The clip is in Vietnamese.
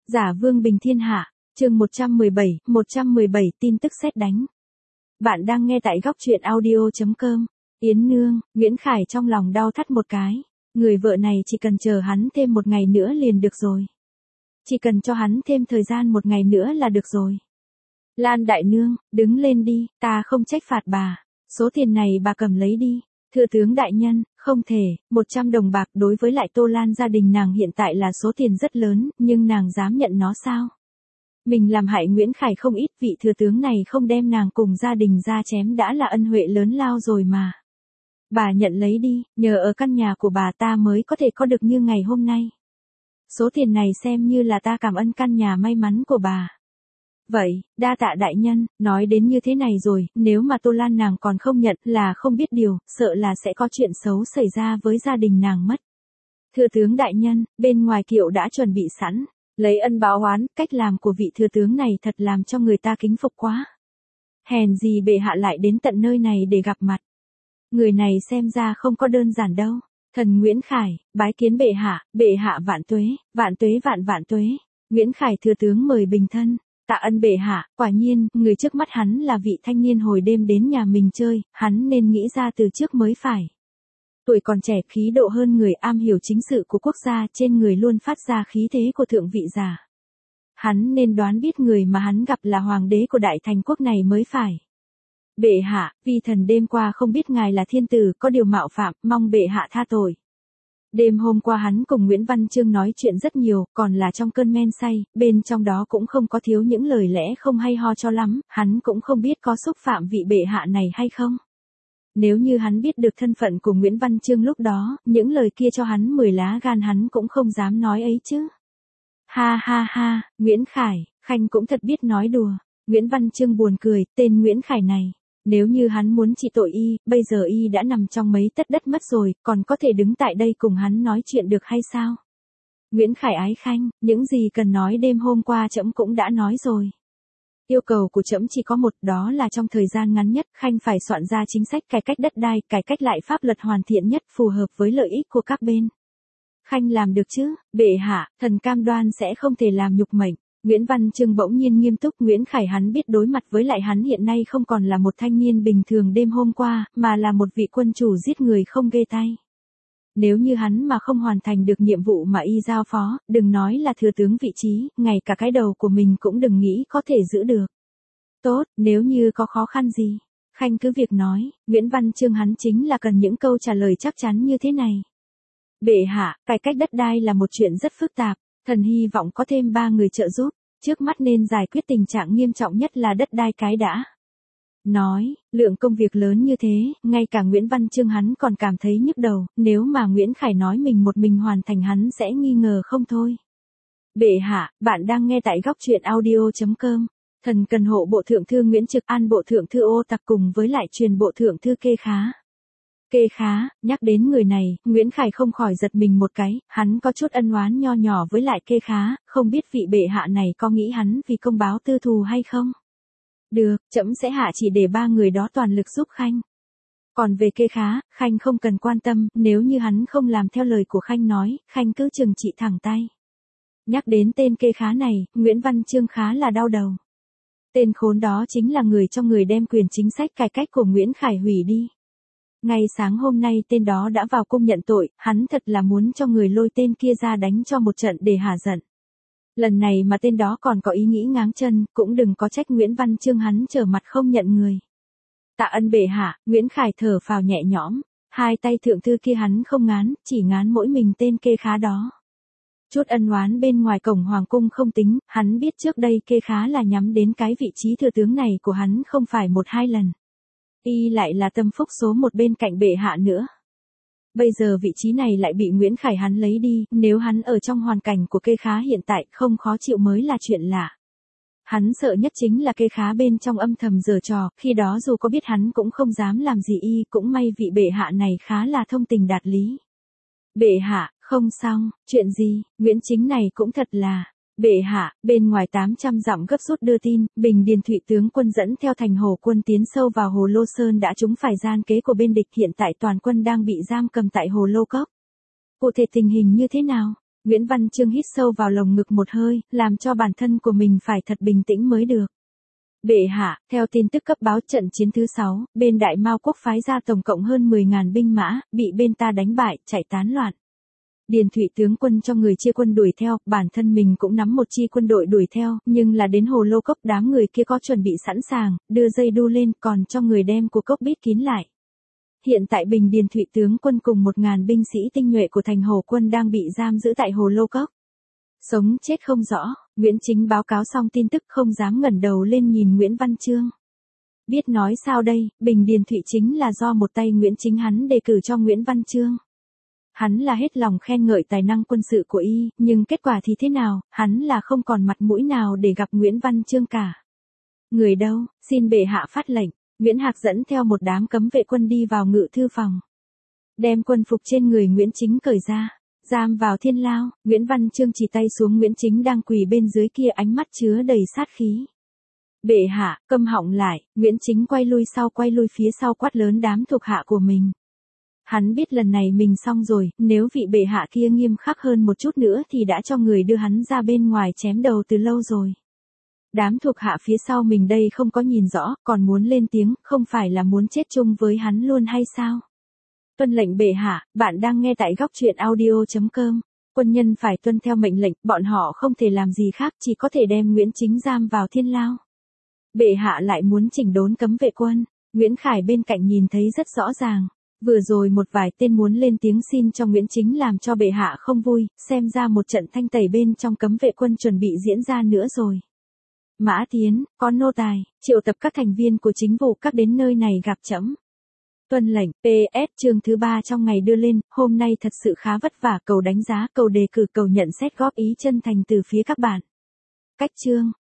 Giả vương bình thiên hạ, chương 117 tin tức sét đánh. Bạn đang nghe tại góc truyện audio.com. Yến Nương, Nguyễn Khải trong lòng đau thắt một cái. Người vợ này chỉ cần chờ hắn thêm một ngày nữa liền được rồi. Chỉ cần cho hắn thêm thời gian một ngày nữa là được rồi. Lan đại nương, đứng lên đi, ta không trách phạt bà. Số tiền này bà cầm lấy đi. Thưa tướng đại nhân, không thể, 100 đồng bạc đối với lại Tô Lan gia đình nàng hiện tại là số tiền rất lớn, nhưng nàng dám nhận nó sao? Mình làm hại Nguyễn Khải không ít, vị thừa tướng này không đem nàng cùng gia đình ra chém đã là ân huệ lớn lao rồi mà. Bà nhận lấy đi, nhờ ở căn nhà của bà ta mới có thể có được như ngày hôm nay. Số tiền này xem như là ta cảm ơn căn nhà may mắn của bà. Vậy, đa tạ đại nhân, nói đến như thế này rồi, nếu mà Tô Lan nàng còn không nhận là không biết điều, sợ là sẽ có chuyện xấu xảy ra với gia đình nàng mất. Thưa tướng đại nhân, bên ngoài kiệu đã chuẩn bị sẵn, lấy ân báo oán, cách làm của vị thừa tướng này thật làm cho người ta kính phục quá. Hèn gì bệ hạ lại đến tận nơi này để gặp mặt. Người này xem ra không có đơn giản đâu. Thần Nguyễn Khải, bái kiến bệ hạ vạn tuế vạn tuế. Nguyễn Khải thừa tướng mời bình thân. Tạ ân bệ hạ, quả nhiên, người trước mắt hắn là vị thanh niên hồi đêm đến nhà mình chơi, hắn nên nghĩ ra từ trước mới phải. Tuổi còn trẻ khí độ hơn người, am hiểu chính sự của quốc gia, trên người luôn phát ra khí thế của thượng vị giả. Hắn nên đoán biết người mà hắn gặp là hoàng đế của đại thành quốc này mới phải. Bệ hạ, vi thần đêm qua không biết ngài là thiên tử, có điều mạo phạm, mong bệ hạ tha tội. Đêm hôm qua hắn cùng Nguyễn Văn Chương nói chuyện rất nhiều, còn là trong cơn men say, bên trong đó cũng không có thiếu những lời lẽ không hay ho cho lắm, hắn cũng không biết có xúc phạm vị bệ hạ này hay không. Nếu như hắn biết được thân phận của Nguyễn Văn Chương lúc đó, những lời kia cho hắn 10 lá gan hắn cũng không dám nói ấy chứ. Ha ha ha, Nguyễn Khải, Khanh cũng thật biết nói đùa. Nguyễn Văn Chương buồn cười, tên Nguyễn Khải này. Nếu như hắn muốn trị tội y, bây giờ y đã nằm trong mấy tấc đất mất rồi, còn có thể đứng tại đây cùng hắn nói chuyện được hay sao? Nguyễn Khải ái Khanh, những gì cần nói đêm hôm qua trẫm cũng đã nói rồi. Yêu cầu của trẫm chỉ có một, đó là trong thời gian ngắn nhất, Khanh phải soạn ra chính sách cải cách đất đai, cải cách lại pháp luật hoàn thiện nhất phù hợp với lợi ích của các bên. Khanh làm được chứ, bệ hạ, thần cam đoan sẽ không thể làm nhục mệnh. Nguyễn Văn Chương bỗng nhiên nghiêm túc. Nguyễn Khải hắn biết đối mặt với lại hắn hiện nay không còn là một thanh niên bình thường đêm hôm qua, mà là một vị quân chủ giết người không ghê tay. Nếu như hắn mà không hoàn thành được nhiệm vụ mà y giao phó, đừng nói là thừa tướng vị trí, ngay cả cái đầu của mình cũng đừng nghĩ có thể giữ được. Tốt, nếu như có khó khăn gì, Khanh cứ việc nói. Nguyễn Văn Chương hắn chính là cần những câu trả lời chắc chắn như thế này. Bệ hạ, cải cách đất đai là một chuyện rất phức tạp. Thần hy vọng có thêm 3 người trợ giúp, trước mắt nên giải quyết tình trạng nghiêm trọng nhất là đất đai cái đã. Nói, lượng công việc lớn như thế, ngay cả Nguyễn Văn Chương hắn còn cảm thấy nhức đầu, nếu mà Nguyễn Khải nói mình một mình hoàn thành hắn sẽ nghi ngờ không thôi. Bệ hạ, bạn đang nghe tại góc truyện audio.com. Thần cần hộ bộ thượng thư Nguyễn Trực An, bộ thượng thư Ô Tặc cùng với lại truyền bộ thượng thư Kê Khá. Kê Khá, nhắc đến người này, Nguyễn Khải không khỏi giật mình một cái, hắn có chút ân oán nho nhỏ với lại Kê Khá, không biết vị bệ hạ này có nghĩ hắn vì công báo tư thù hay không? Được, trẫm sẽ hạ chỉ để 3 người đó toàn lực giúp Khanh. Còn về Kê Khá, Khanh không cần quan tâm, nếu như hắn không làm theo lời của Khanh nói, Khanh cứ trừng trị thẳng tay. Nhắc đến tên Kê Khá này, Nguyễn Văn Chương khá là đau đầu. Tên khốn đó chính là người trong người đem quyền chính sách cải cách của Nguyễn Khải hủy đi. Ngay sáng hôm nay tên đó đã vào cung nhận tội, hắn thật là muốn cho người lôi tên kia ra đánh cho một trận để hả giận. Lần này mà tên đó còn có ý nghĩ ngáng chân, cũng đừng có trách Nguyễn Văn Chương hắn trở mặt không nhận người. Tạ ân bệ hạ, Nguyễn Khải thở phào nhẹ nhõm, hai tay thượng thư kia hắn không ngán, chỉ ngán mỗi mình tên Kê Khá đó. Chút ân oán bên ngoài cổng hoàng cung không tính, hắn biết trước đây Kê Khá là nhắm đến cái vị trí thừa tướng này của hắn không phải 1-2 lần. Y lại là tâm phúc số 1 bên cạnh bệ hạ nữa. Bây giờ vị trí này lại bị Nguyễn Khải hắn lấy đi, nếu hắn ở trong hoàn cảnh của Kê Khá hiện tại không khó chịu mới là chuyện lạ. Hắn sợ nhất chính là Kê Khá bên trong âm thầm giở trò, khi đó dù có biết hắn cũng không dám làm gì y, cũng may vị bệ hạ này khá là thông tình đạt lý. Bệ hạ, không xong, chuyện gì, Nguyễn Chính này cũng thật là. Bệ hạ, bên ngoài 800 dặm gấp rút đưa tin, Bình Điền Thụy tướng quân dẫn theo thành Hồ quân tiến sâu vào Hồ Lô Sơn đã trúng phải gian kế của bên địch, hiện tại toàn quân đang bị giam cầm tại Hồ Lô Cốc. Cụ thể tình hình như thế nào? Nguyễn Văn Chương hít sâu vào lồng ngực một hơi, làm cho bản thân của mình phải thật bình tĩnh mới được. Bệ hạ, theo tin tức cấp báo trận chiến thứ 6, bên Đại Mao quốc phái ra tổng cộng hơn 10.000 binh mã, bị bên ta đánh bại, chạy tán loạn. Điền Thụy tướng quân cho người chia quân đuổi theo, bản thân mình cũng nắm một chi quân đội đuổi theo, nhưng là đến hồ lô cốc đám người kia có chuẩn bị sẵn sàng, đưa dây đu lên, còn cho người đem của cốc bít kín lại. Hiện tại Bình Điền Thụy tướng quân cùng 1.000 binh sĩ tinh nhuệ của thành Hồ quân đang bị giam giữ tại hồ lô cốc. Sống chết không rõ, Nguyễn Chính báo cáo xong tin tức không dám ngẩng đầu lên nhìn Nguyễn Văn Chương. Biết nói sao đây, Bình Điền Thụy chính là do một tay Nguyễn Chính hắn đề cử cho Nguyễn Văn Chương. Hắn là hết lòng khen ngợi tài năng quân sự của y, nhưng kết quả thì thế nào, hắn là không còn mặt mũi nào để gặp Nguyễn Văn Chương cả. Người đâu, xin bệ hạ phát lệnh, Nguyễn Hạc dẫn theo một đám cấm vệ quân đi vào ngự thư phòng. Đem quân phục trên người Nguyễn Chính cởi ra, giam vào thiên lao, Nguyễn Văn Chương chỉ tay xuống Nguyễn Chính đang quỳ bên dưới kia, ánh mắt chứa đầy sát khí. Bệ hạ, câm họng lại, Nguyễn Chính quay lui phía sau quát lớn đám thuộc hạ của mình. Hắn biết lần này mình xong rồi, nếu vị bệ hạ kia nghiêm khắc hơn một chút nữa thì đã cho người đưa hắn ra bên ngoài chém đầu từ lâu rồi. Đám thuộc hạ phía sau mình đây không có nhìn rõ, còn muốn lên tiếng, không phải là muốn chết chung với hắn luôn hay sao? Tuân lệnh bệ hạ, bạn đang nghe tại góc truyện audio.com. Quân nhân phải tuân theo mệnh lệnh, bọn họ không thể làm gì khác, chỉ có thể đem Nguyễn Chính giam vào thiên lao. Bệ hạ lại muốn chỉnh đốn cấm vệ quân, Nguyễn Khải bên cạnh nhìn thấy rất rõ ràng. Vừa rồi một vài tên muốn lên tiếng xin cho Nguyễn Chính làm cho bệ hạ không vui, xem ra một trận thanh tẩy bên trong cấm vệ quân chuẩn bị diễn ra nữa rồi. Mã Tiến, có nô tài, triệu tập các thành viên của chính vụ các đến nơi này gặp trẫm. Tuân lệnh, PS chương thứ 3 trong ngày đưa lên, hôm nay thật sự khá vất vả, cầu đánh giá, cầu đề cử, cầu nhận xét góp ý chân thành từ phía các bạn. Cách chương,